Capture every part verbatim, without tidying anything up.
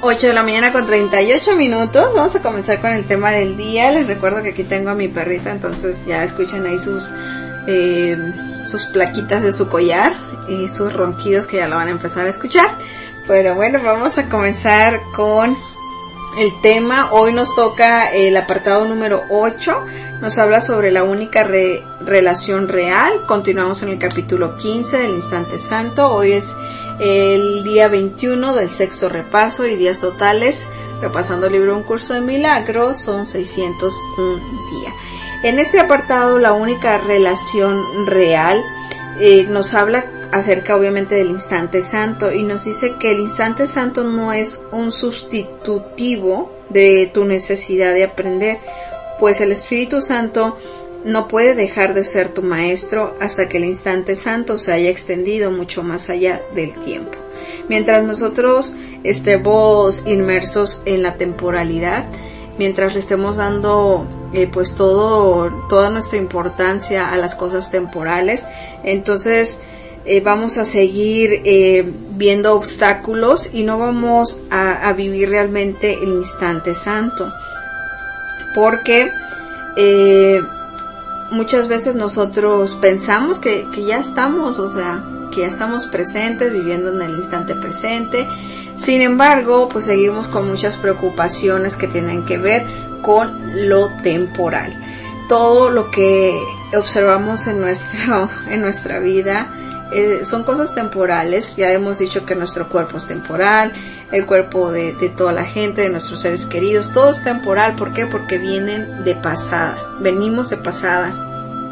ocho de la mañana con treinta y ocho minutos. Vamos a comenzar con el tema del día. Les recuerdo que aquí tengo a mi perrita, entonces ya escuchan ahí sus eh, sus plaquitas de su collar y sus ronquidos que ya lo van a empezar a escuchar. Pero bueno, vamos a comenzar con el tema. Hoy nos toca el apartado número ocho. Nos habla sobre la única re, relación real. Continuamos en el capítulo quince del Instante Santo. Hoy es el día veintiuno del sexto repaso y días totales. Repasando el libro Un Curso de Milagros, son seiscientos un días. En este apartado, la única relación real eh, nos habla acerca obviamente del Instante Santo y nos dice que el Instante Santo no es un sustitutivo de tu necesidad de aprender, pues el Espíritu Santo no puede dejar de ser tu maestro hasta que el Instante Santo se haya extendido mucho más allá del tiempo. Mientras nosotros estemos inmersos en la temporalidad, mientras le estemos dando eh, pues todo, toda nuestra importancia a las cosas temporales, entonces eh, vamos a seguir eh, viendo obstáculos y no vamos a, a vivir realmente el Instante Santo, porque eh, muchas veces nosotros pensamos que, que ya estamos, o sea, que ya estamos presentes, viviendo en el instante presente. Sin embargo, pues seguimos con muchas preocupaciones que tienen que ver con lo temporal. Todo lo que observamos en nuestro, en nuestra vida eh, son cosas temporales. Ya hemos dicho que nuestro cuerpo es temporal, el cuerpo de, de toda la gente, de nuestros seres queridos, todo es temporal. ¿Por qué? Porque vienen de pasada, venimos de pasada.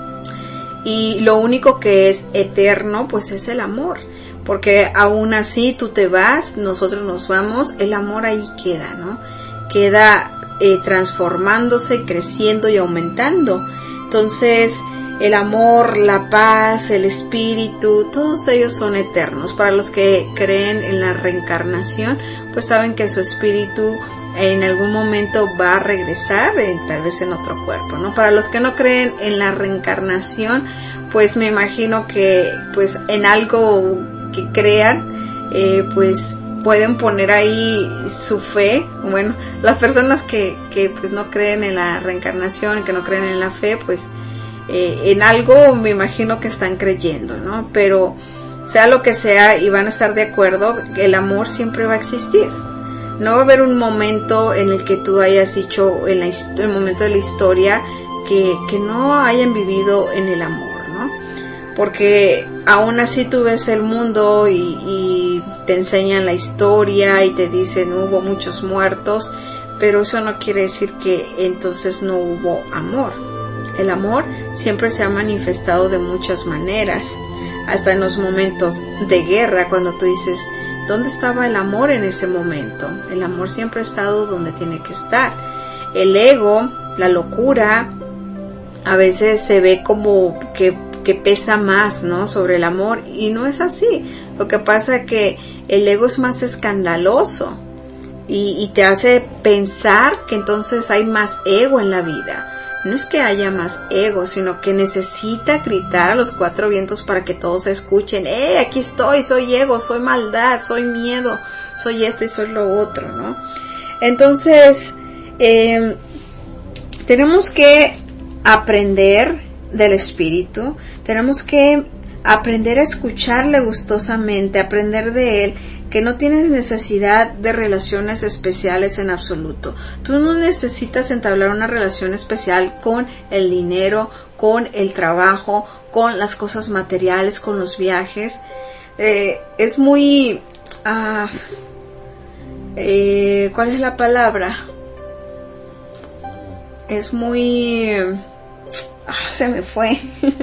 Y lo único que es eterno, pues es el amor. Porque aún así tú te vas, nosotros nos vamos, el amor ahí queda, ¿no? Queda eh, transformándose, creciendo y aumentando. Entonces, el amor, la paz, el espíritu, todos ellos son eternos. Para los que creen en la reencarnación, pues saben que su espíritu en algún momento va a regresar, eh, tal vez en otro cuerpo, ¿no? Para los que no creen en la reencarnación, pues me imagino que pues en algo que crean, eh, pues pueden poner ahí su fe. Bueno, las personas que, que pues no creen en la reencarnación, que no creen en la fe, pues eh, en algo me imagino que están creyendo, ¿no? Pero sea lo que sea y van a estar de acuerdo, el amor siempre va a existir. No va a haber un momento en el que tú hayas dicho, en la, el momento de la historia, que, que no hayan vivido en el amor, ¿no? Porque aún así tú ves el mundo y, y te enseñan la historia y te dicen hubo muchos muertos, pero eso no quiere decir que entonces no hubo amor. El amor siempre se ha manifestado de muchas maneras, hasta en los momentos de guerra, cuando tú dices, ¿dónde estaba el amor en ese momento? El amor siempre ha estado donde tiene que estar. El ego, la locura, a veces se ve como que, que pesa más, ¿no? Sobre el amor, y no es así. Lo que pasa es que el ego es más escandaloso y, y te hace pensar que entonces hay más ego en la vida. No es que haya más ego, sino que necesita gritar a los cuatro vientos para que todos escuchen. ¡Eh, aquí estoy! Soy ego, soy maldad, soy miedo, soy esto y soy lo otro, ¿no? Entonces, eh, tenemos que aprender del espíritu, tenemos que aprender a escucharle gustosamente, aprender de él, que no tienes necesidad de relaciones especiales en absoluto. Tú no necesitas entablar una relación especial con el dinero, con el trabajo, con las cosas materiales, con los viajes. Eh, es muy... Uh, eh, ¿cuál es la palabra? Es muy... Ah, se me fue.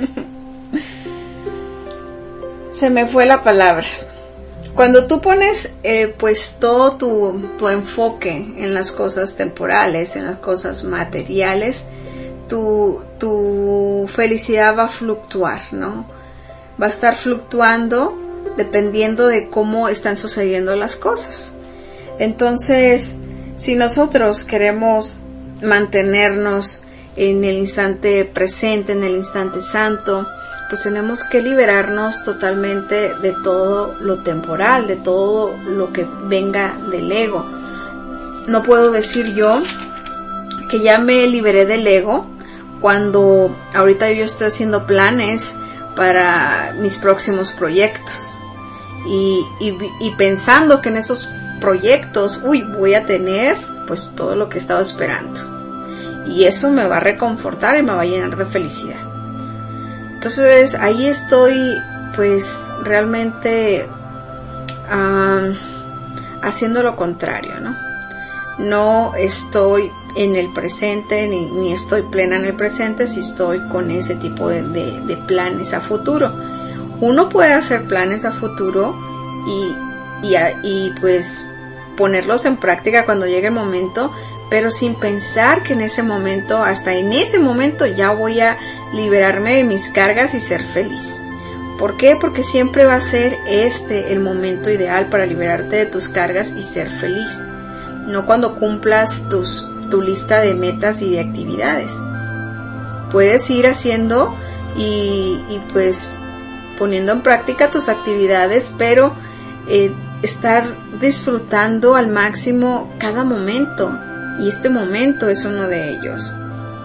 Se me fue la palabra. Cuando tú pones eh, pues todo tu, tu enfoque en las cosas temporales, en las cosas materiales, tu, tu felicidad va a fluctuar, ¿no? Va a estar fluctuando dependiendo de cómo están sucediendo las cosas. Entonces, si nosotros queremos mantenernos en el instante presente, en el instante santo, pues tenemos que liberarnos totalmente de todo lo temporal, de todo lo que venga del ego. no puedo decir yo que ya me liberé del ego cuando ahorita yo estoy haciendo planes para mis próximos proyectos y, y, y pensando que en esos proyectos, uy, voy a tener pues todo lo que he estado esperando y eso me va a reconfortar y me va a llenar de felicidad. Entonces ahí estoy pues realmente uh, haciendo lo contrario, ¿no? No estoy en el presente ni, ni estoy plena en el presente si estoy con ese tipo de, de, de planes a futuro. Uno puede hacer planes a futuro y, y, y pues ponerlos en práctica cuando llegue el momento, pero sin pensar que en ese momento, hasta en ese momento ya voy a liberarme de mis cargas y ser feliz. ¿Por qué? Porque siempre va a ser este el momento ideal para liberarte de tus cargas y ser feliz. No cuando cumplas tus, tu lista de metas y de actividades. Puedes ir haciendo y, y pues poniendo en práctica tus actividades, pero eh, estar disfrutando al máximo cada momento. Y este momento es uno de ellos.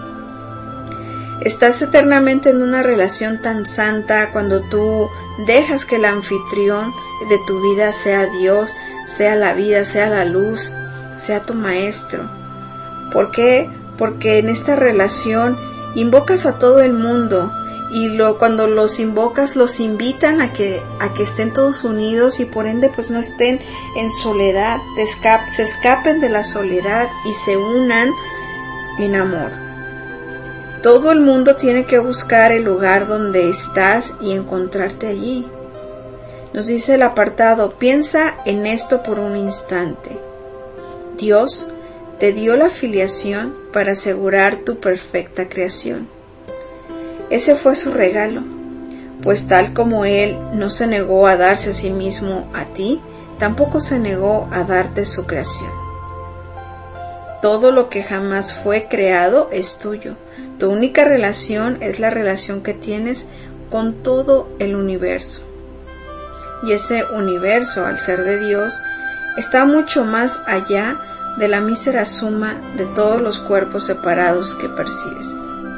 Estás eternamente en una relación tan santa cuando tú dejas que el anfitrión de tu vida sea Dios, sea la vida, sea la luz, sea tu maestro. ¿Por qué? Porque en esta relación invocas a todo el mundo y lo, cuando los invocas los invitan a que, a que estén todos unidos y por ende pues no estén en soledad, escap, se escapen de la soledad y se unan en amor. Todo el mundo tiene que buscar el lugar donde estás y encontrarte allí. Nos dice el apartado, piensa en esto por un instante. Dios te dio la filiación para asegurar tu perfecta creación. Ese fue su regalo, pues tal como Él no se negó a darse a sí mismo a ti, tampoco se negó a darte su creación. Todo lo que jamás fue creado es tuyo. Tu única relación es la relación que tienes con todo el universo. Y ese universo, al ser de Dios, está mucho más allá de la mísera suma de todos los cuerpos separados que percibes.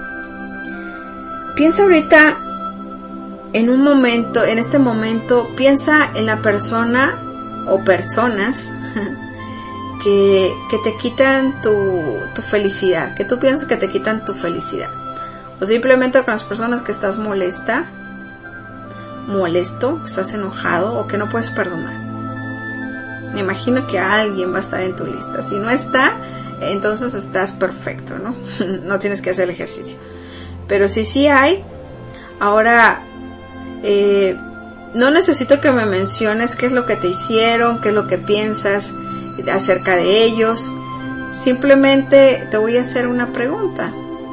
Piensa ahorita en un momento, en este momento, piensa en la persona o personas que, que te quitan tu, tu felicidad, que tú piensas que te quitan tu felicidad. O simplemente con las personas que estás molesta, molesto, estás enojado o que no puedes perdonar. Me imagino que alguien va a estar en tu lista. Si no está, entonces estás perfecto, ¿no? No tienes que hacer el ejercicio. Pero si sí hay, ahora eh, no necesito que me menciones qué es lo que te hicieron, qué es lo que piensas acerca de ellos. Simplemente te voy a hacer una pregunta.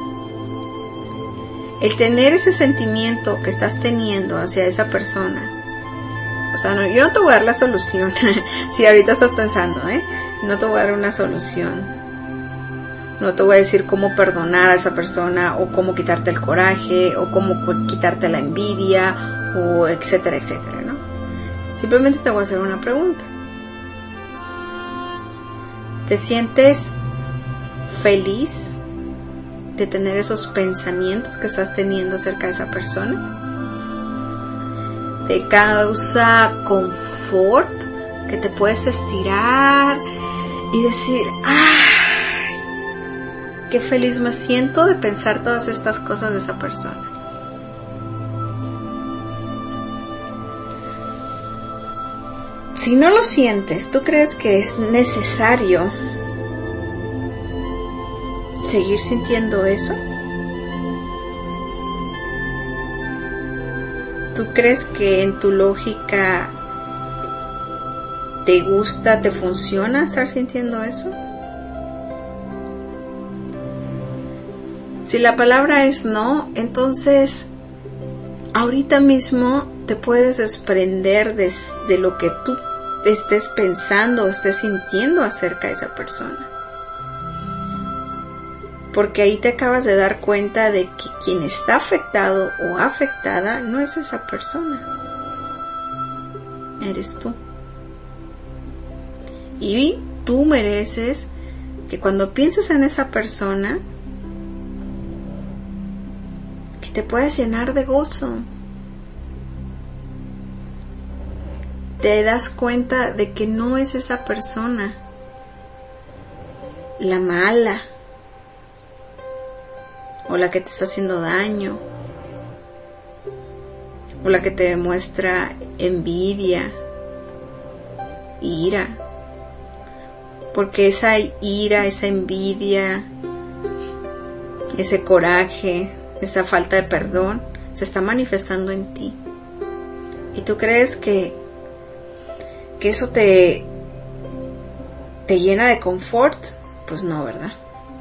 El tener ese sentimiento que estás teniendo hacia esa persona, o sea, no, yo no te voy a dar la solución. Si ahorita estás pensando, ¿eh? No te voy a dar una solución. No te voy a decir cómo perdonar a esa persona o cómo quitarte el coraje o cómo quitarte la envidia o etcétera, etcétera, ¿no? Simplemente te voy a hacer una pregunta. ¿Te sientes feliz de tener esos pensamientos que estás teniendo acerca de esa persona? ¿Te causa confort que te puedes estirar y decir, ¡ah! Qué feliz me siento de pensar todas estas cosas de esa persona! Si no lo sientes, ¿tú crees que es necesario seguir sintiendo eso? ¿Tú crees que en tu lógica te gusta, te funciona estar sintiendo eso? Si la palabra es no, entonces ahorita mismo te puedes desprender de, de lo que tú estés pensando o estés sintiendo acerca de esa persona. Porque ahí te acabas de dar cuenta de que quien está afectado o afectada no es esa persona. Eres tú. Y tú mereces que cuando pienses en esa persona, que te puedas llenar de gozo. Te das cuenta de que no es esa persona la mala o la que te está haciendo daño o la que te demuestra envidia, ira, porque esa ira, esa envidia, ese coraje, esa falta de perdón se está manifestando en ti y tú crees que que eso te te llena de confort. Pues no, ¿verdad?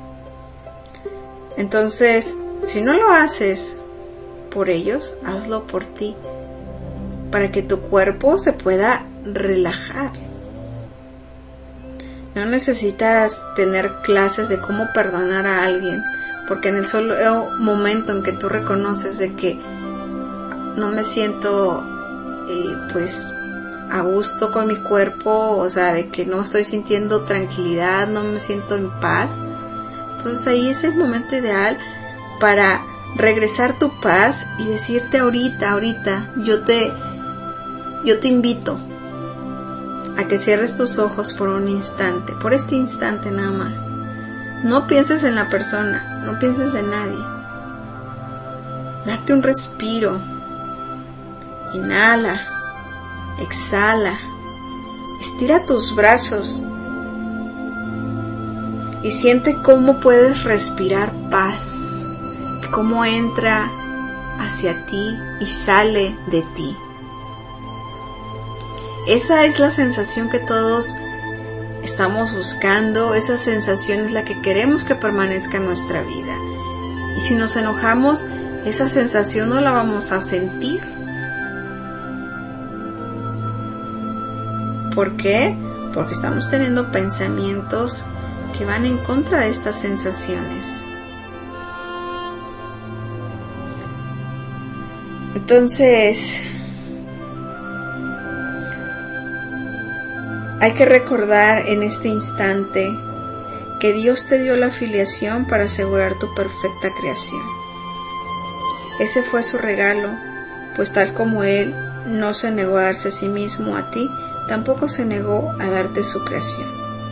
Entonces, si no lo haces por ellos, hazlo por ti, para que tu cuerpo se pueda relajar. No necesitas tener clases de cómo perdonar a alguien, porque en el solo momento en que tú reconoces de que no me siento eh, pues a gusto con mi cuerpo, o sea, de que no estoy sintiendo tranquilidad, no me siento en paz, entonces ahí es el momento ideal para regresar tu paz y decirte ahorita, ahorita, yo te, yo te invito a que cierres tus ojos por un instante, por este instante nada más. No pienses en la persona, no pienses en nadie. Date un respiro. Inhala, exhala, estira tus brazos y siente cómo puedes respirar paz, cómo entra hacia ti y sale de ti. Esa es la sensación que todos estamos buscando, esa sensación es la que queremos que permanezca en nuestra vida. Y si nos enojamos, esa sensación no la vamos a sentir. ¿Por qué? Porque estamos teniendo pensamientos que van en contra de estas sensaciones. Entonces, hay que recordar en este instante que Dios te dio la filiación para asegurar tu perfecta creación. Ese fue su regalo, pues tal como Él no se negó a darse a sí mismo a ti, tampoco se negó a darte su creación.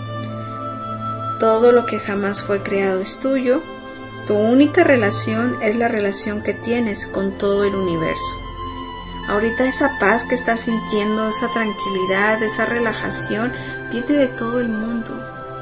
Todo lo que jamás fue creado es tuyo. Tu única relación es la relación que tienes con todo el universo. Ahorita esa paz que estás sintiendo, esa tranquilidad, esa relajación, viene de todo el mundo.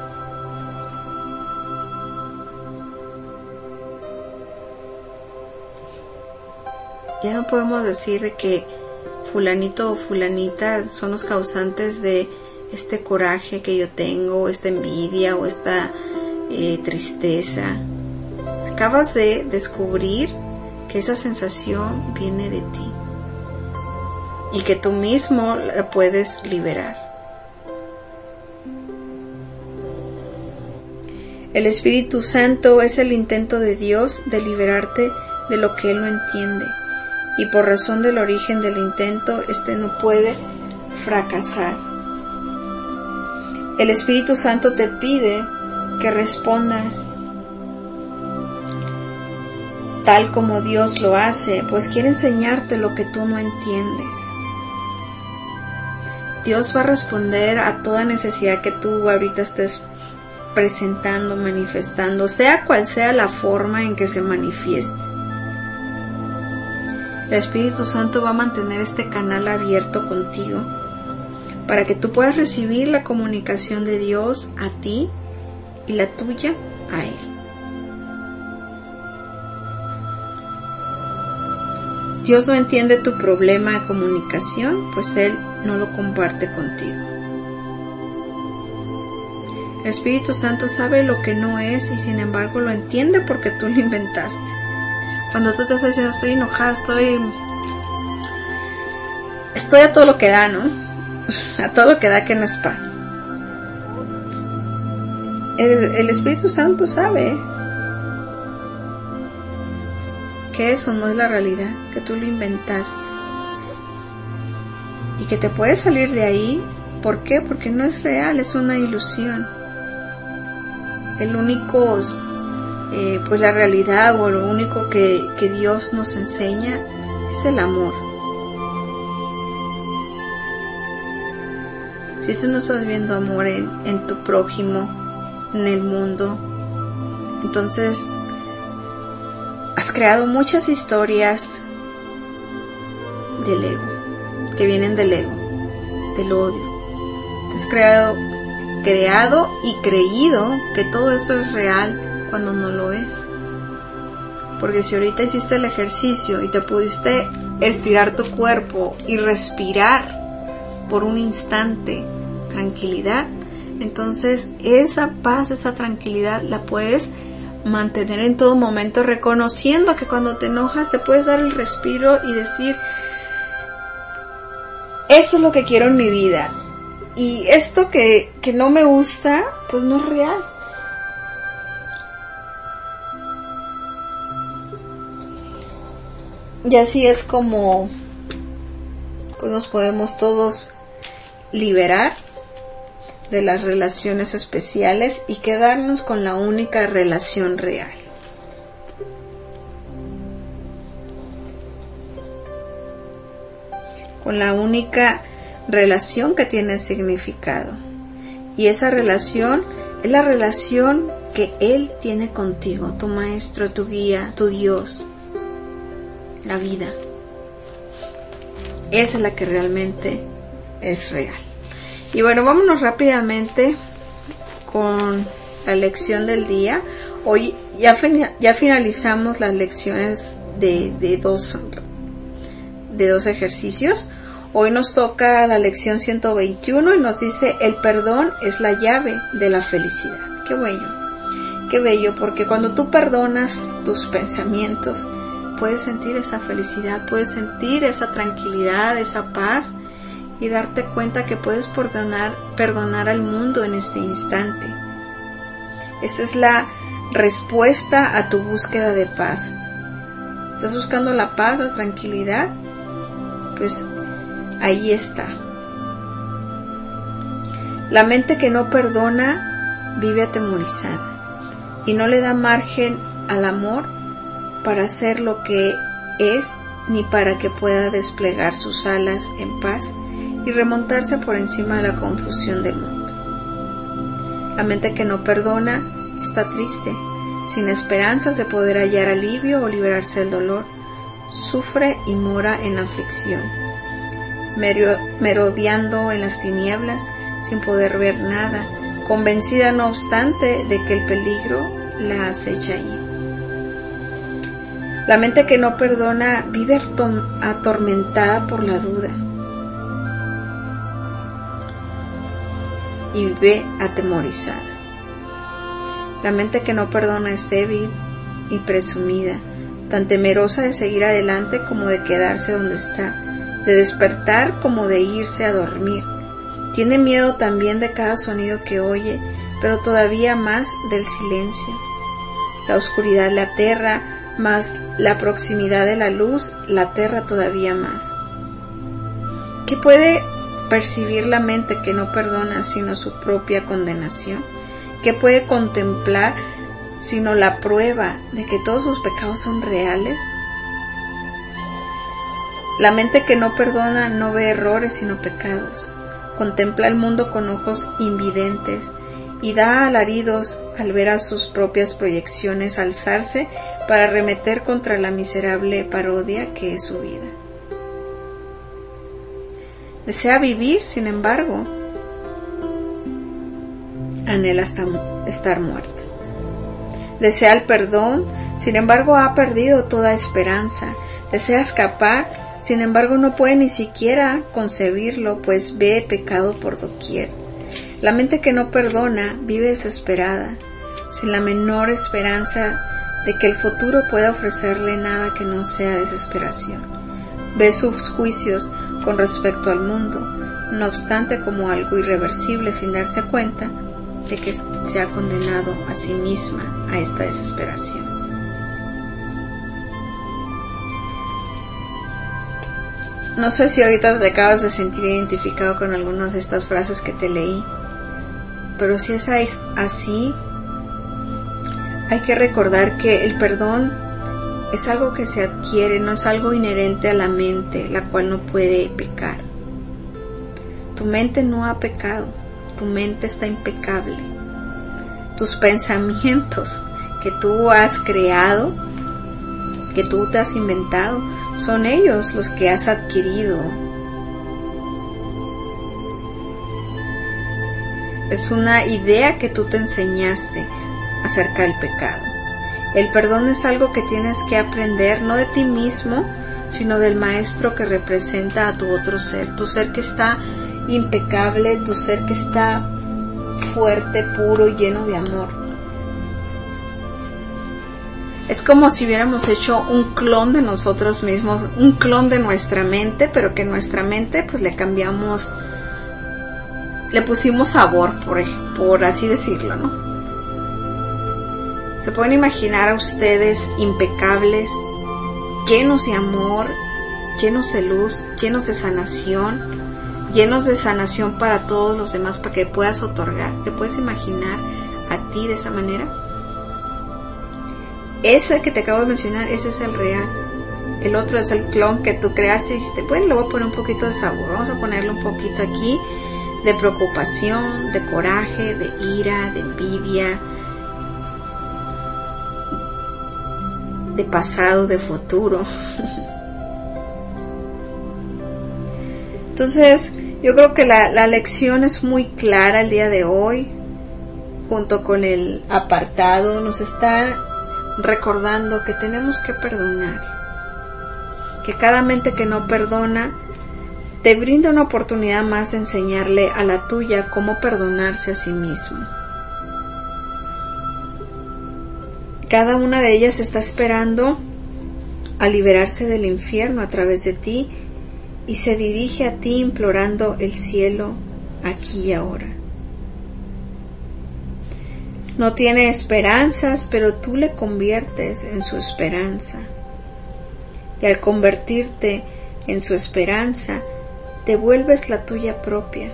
Ya no podemos decir de que fulanito o fulanita son los causantes de este coraje que yo tengo, esta envidia o esta eh, tristeza. Acabas de descubrir que esa sensación viene de ti y que tú mismo la puedes liberar. El Espíritu Santo es el intento de Dios de liberarte de lo que Él no entiende, y por razón del origen del intento, este no puede fracasar. El Espíritu Santo te pide que respondas tal como Dios lo hace, pues quiere enseñarte lo que tú no entiendes. Dios va a responder a toda necesidad que tú ahorita estés presentando, manifestando, sea cual sea la forma en que se manifieste. El Espíritu Santo va a mantener este canal abierto contigo para que tú puedas recibir la comunicación de Dios a ti y la tuya a Él. Dios no entiende tu problema de comunicación, pues Él no lo comparte contigo. El Espíritu Santo sabe lo que no es y sin embargo lo entiende porque tú lo inventaste. Cuando tú te estás diciendo estoy enojada, estoy estoy a todo lo que da, ¿no? A todo lo que da que no es paz. El, el Espíritu Santo sabe que eso no es la realidad, que tú lo inventaste y que te puedes salir de ahí. ¿Por qué? Porque no es real, es una ilusión. el único, eh, pues la realidad o lo único que, que Dios nos enseña es el amor. Si tú no estás viendo amor en, en tu prójimo, en el mundo, entonces has creado muchas historias del ego, que vienen del ego, del odio. Te has creado, creado y creído que todo eso es real cuando no lo es. Porque si ahorita hiciste el ejercicio y te pudiste estirar tu cuerpo y respirar por un instante tranquilidad, entonces esa paz, esa tranquilidad la puedes mantener en todo momento, reconociendo que cuando te enojas te puedes dar el respiro y decir: esto es lo que quiero en mi vida, y esto que, que no me gusta pues no es real. Y así es como pues nos podemos todos liberar de las relaciones especiales y quedarnos con la única relación real. Con la única relación que tiene significado. Y esa relación es la relación que Él tiene contigo, tu maestro, tu guía, tu Dios, la vida. Esa es la que realmente es real. Y bueno, vámonos rápidamente con la lección del día. Hoy ya, fin- ya finalizamos las lecciones de, de, dos, de dos ejercicios. Hoy nos toca la lección ciento veintiuno y nos dice: el perdón es la llave de la felicidad. Qué bello, qué bello, porque cuando tú perdonas tus pensamientos, puedes sentir esa felicidad, puedes sentir esa tranquilidad, esa paz, y darte cuenta que puedes perdonar, perdonar al mundo en este instante. Esta es la respuesta a tu búsqueda de paz. ¿Estás buscando la paz, la tranquilidad? Pues ahí está. La mente que no perdona vive atemorizada y no le da margen al amor para hacer lo que es, ni para que pueda desplegar sus alas en paz y remontarse por encima de la confusión del mundo. La mente que no perdona está triste, sin esperanzas de poder hallar alivio o liberarse del dolor. Sufre y mora en la aflicción, merodeando en las tinieblas sin poder ver nada, convencida no obstante de que el peligro la acecha allí. La mente que no perdona vive atormentada por la duda y vive atemorizada. La mente que no perdona es débil y presumida, tan temerosa de seguir adelante como de quedarse donde está, de despertar como de irse a dormir. Tiene miedo también de cada sonido que oye, pero todavía más del silencio. La oscuridad la aterra, mas la proximidad de la luz la aterra todavía más. ¿Qué puede percibir la mente que no perdona sino su propia condenación? ¿Qué puede contemplar sino la prueba de que todos sus pecados son reales? La mente que no perdona no ve errores sino pecados. Contempla el mundo con ojos invidentes y da alaridos al ver a sus propias proyecciones alzarse para arremeter contra la miserable parodia que es su vida. Desea vivir, sin embargo, anhela estar muerta. Desea el perdón, sin embargo ha perdido toda esperanza. Desea escapar, sin embargo no puede ni siquiera concebirlo, pues ve pecado por doquier. La mente que no perdona vive desesperada, sin la menor esperanza de que el futuro pueda ofrecerle nada que no sea desesperación. Ve sus juicios con respecto al mundo, no obstante como algo irreversible, sin darse cuenta de que se ha condenado a sí misma a esta desesperación. No sé si ahorita te acabas de sentir identificado con algunas de estas frases que te leí, pero si es así, hay que recordar que el perdón es algo que se adquiere, no es algo inherente a la mente, la cual no puede pecar. Tu mente no ha pecado, tu mente está impecable. Tus pensamientos que tú has creado, que tú te has inventado, son ellos los que has adquirido. Es una idea que tú te enseñaste acerca del pecado. El perdón es algo que tienes que aprender, no de ti mismo, sino del maestro que representa a tu otro ser, tu ser que está impecable, tu ser que está fuerte, puro y lleno de amor. Es como si hubiéramos hecho un clon de nosotros mismos, un clon de nuestra mente, pero que nuestra mente pues le cambiamos, le pusimos sabor, por, por así decirlo, ¿no? Se pueden imaginar a ustedes impecables, llenos de amor, llenos de luz, llenos de sanación, llenos de sanación para todos los demás, para que puedas otorgar. ¿Te puedes imaginar a ti de esa manera? Ese que te acabo de mencionar, ese es el real. El otro es el clon que tú creaste y dijiste, bueno, le voy a poner un poquito de sabor, vamos a ponerle un poquito aquí de preocupación, de coraje, de ira, de envidia, de pasado, de futuro. Entonces, yo creo que la, la lección es muy clara el día de hoy, junto con el apartado, nos está recordando que tenemos que perdonar, que cada mente que no perdona te brinda una oportunidad más de enseñarle a la tuya cómo perdonarse a sí mismo. Cada una de ellas está esperando a liberarse del infierno a través de ti y se dirige a ti implorando el cielo aquí y ahora. No tiene esperanzas, pero tú le conviertes en su esperanza. Y al convertirte en su esperanza, te vuelves la tuya propia.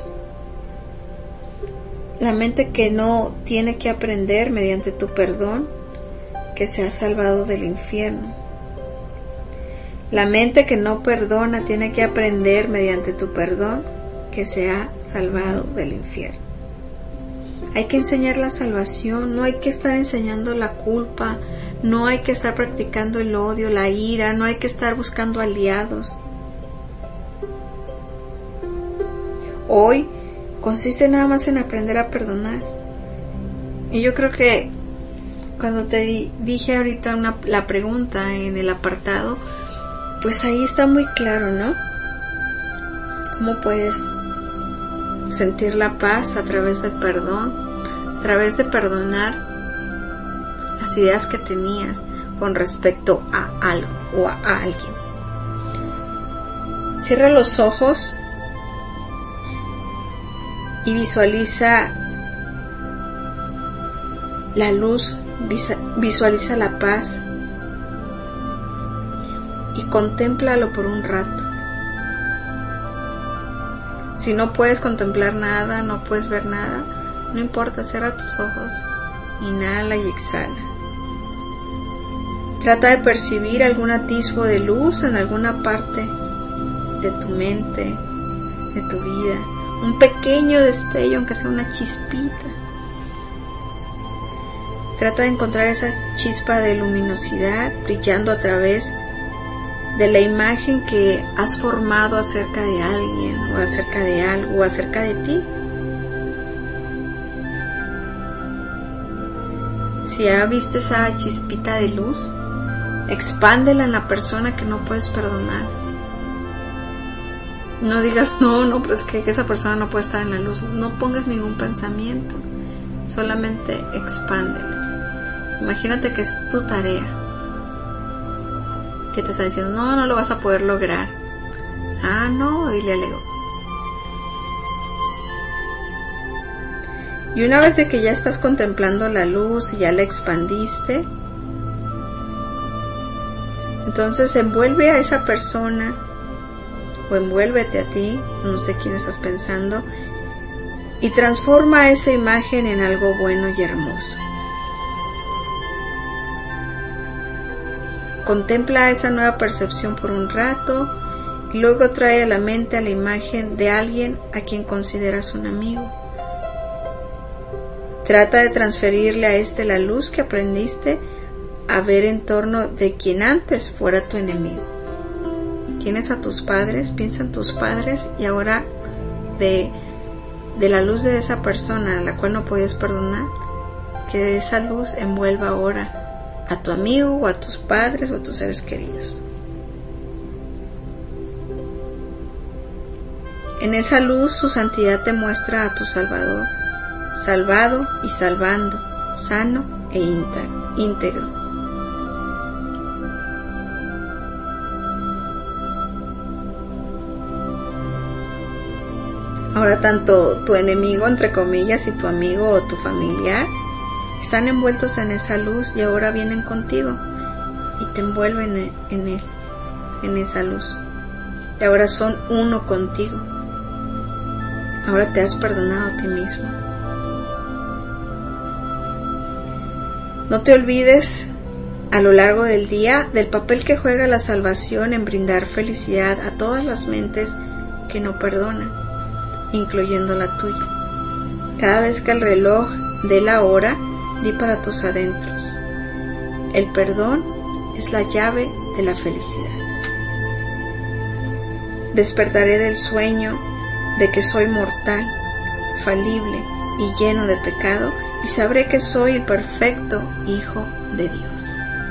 La mente que no tiene que aprender mediante tu perdón, que se ha salvado del infierno. La mente que no perdona tiene que aprender mediante tu perdón, que se ha salvado del infierno. Hay que enseñar la salvación, no hay que estar enseñando la culpa, no hay que estar practicando el odio, la ira, no hay que estar buscando aliados. Hoy consiste nada más en aprender a perdonar. Y yo creo que cuando te di, dije ahorita una, la pregunta en el apartado, pues ahí está muy claro, ¿no? ¿Cómo puedes sentir la paz a través del perdón, a través de perdonar las ideas que tenías con respecto a algo o a alguien? Cierra los ojos y visualiza la luz, visualiza la paz y contémplalo por un rato. Si no puedes contemplar nada, no puedes ver nada, no importa, cierra tus ojos, inhala y exhala. Trata de percibir algún atisbo de luz en alguna parte de tu mente, de tu vida, un pequeño destello, aunque sea una chispita. Trata de encontrar esa chispa de luminosidad brillando a través de la imagen que has formado acerca de alguien o acerca de algo o acerca de ti. Si ya viste esa chispita de luz, expándela en la persona que no puedes perdonar. No digas, no, no, pero es que, que esa persona no puede estar en la luz. No pongas ningún pensamiento, solamente expándelo. Imagínate que es tu tarea, que te está diciendo, no, no lo vas a poder lograr. Ah, no, dile al ego. Y una vez de que ya estás contemplando la luz y ya la expandiste, entonces envuelve a esa persona o envuélvete a ti, no sé quién estás pensando, y transforma esa imagen en algo bueno y hermoso. Contempla esa nueva percepción por un rato y luego trae a la mente a la imagen de alguien a quien consideras un amigo. Trata de transferirle a este la luz que aprendiste a ver en torno de quien antes fuera tu enemigo. Tienes a tus padres, piensa en tus padres y ahora de, de la luz de esa persona a la cual no podías perdonar, que esa luz envuelva ahora a tu amigo o a tus padres o a tus seres queridos. En esa luz su santidad te muestra a tu Salvador, salvado y salvando, sano e íntegro. Ahora tanto tu enemigo, entre comillas, y tu amigo o tu familiar están envueltos en esa luz y ahora vienen contigo y te envuelven en él, en esa luz. Y ahora son uno contigo. Ahora te has perdonado a ti mismo. No te olvides a lo largo del día del papel que juega la salvación en brindar felicidad a todas las mentes que no perdonan, incluyendo la tuya. Cada vez que el reloj dé la hora, di para tus adentros: el perdón es la llave de la felicidad. Despertaré del sueño de que soy mortal, falible y lleno de pecado, y sabré que soy el perfecto Hijo de Dios.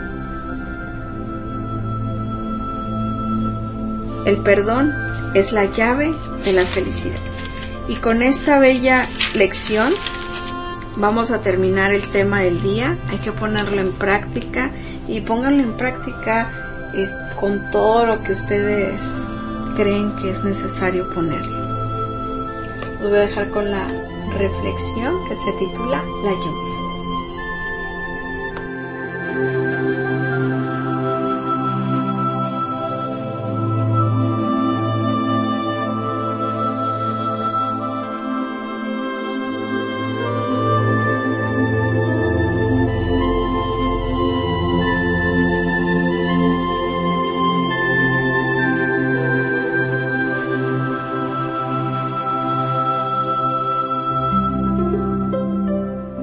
El perdón es la llave de la felicidad. Y con esta bella lección vamos a terminar el tema del día. Hay que ponerlo en práctica y pónganlo en práctica eh, con todo lo que ustedes creen que es necesario ponerlo. Los voy a dejar con la reflexión que se titula La lluvia.